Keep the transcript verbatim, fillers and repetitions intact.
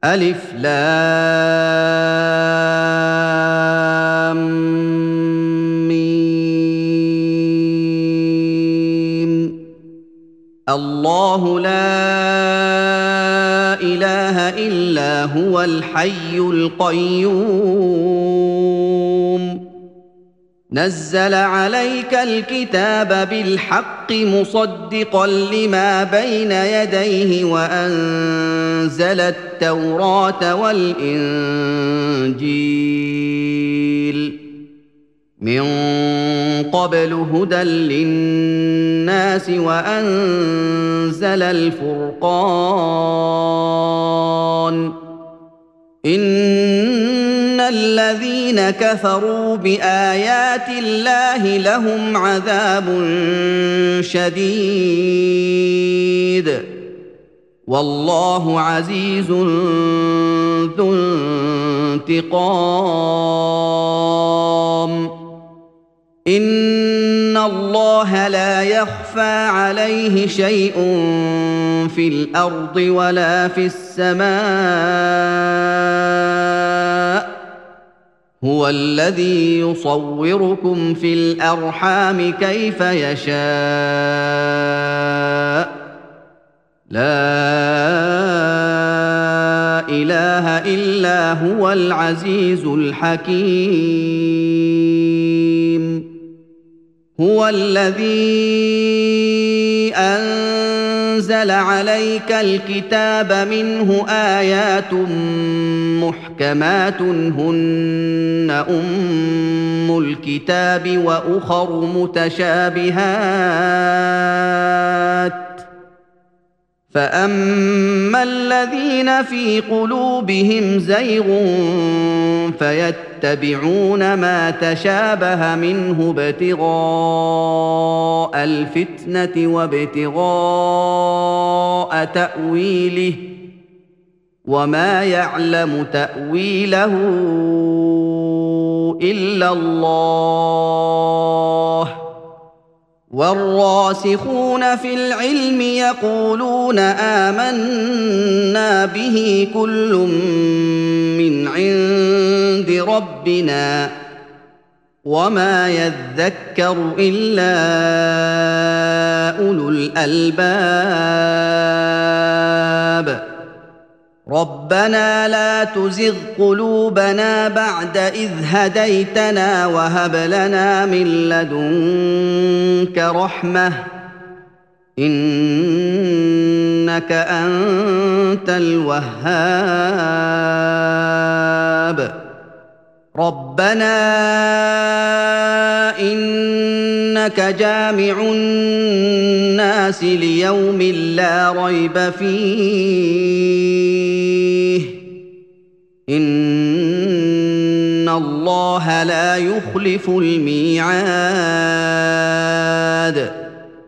ألف لام ميم. الله لا إله إلا هو الحي القيوم نزل عليك الكتاب بالحق مصدقا لما بين يديه وأنزل التوراة والإنجيل من قبل هدى للناس وأنزل الفرقان إن الذين كفروا بآيات الله لهم عذاب شديد والله عزيز ذو انتقام إن الله لا يخفى عليه شيء في الأرض ولا في السماء هو الذي يصوركم في الأرحام كيف يشاء لا إله إلا هو العزيز الحكيم هو الذي أنزل عليك الكتاب منه آيات محكمات هن أم الكتاب وأخر متشابهات فأما الذين في قلوبهم زيغ فيتبعون ما تشابه منه ابتغاء الفتنة وابتغاء تأويله وما يعلم تأويله إلا الله والراسخون في العلم يقولون آمنا به كل من عند ربنا وما يذكر إلا أولو الألباب ربنا لا تزغ قلوبنا بعد إذ هديتنا وهب لنا من لدنك رحمة إنك أنت الوهاب ربنا إنك جامع الناس ليوم لا ريب فيه إن الله لا يخلف الميعاد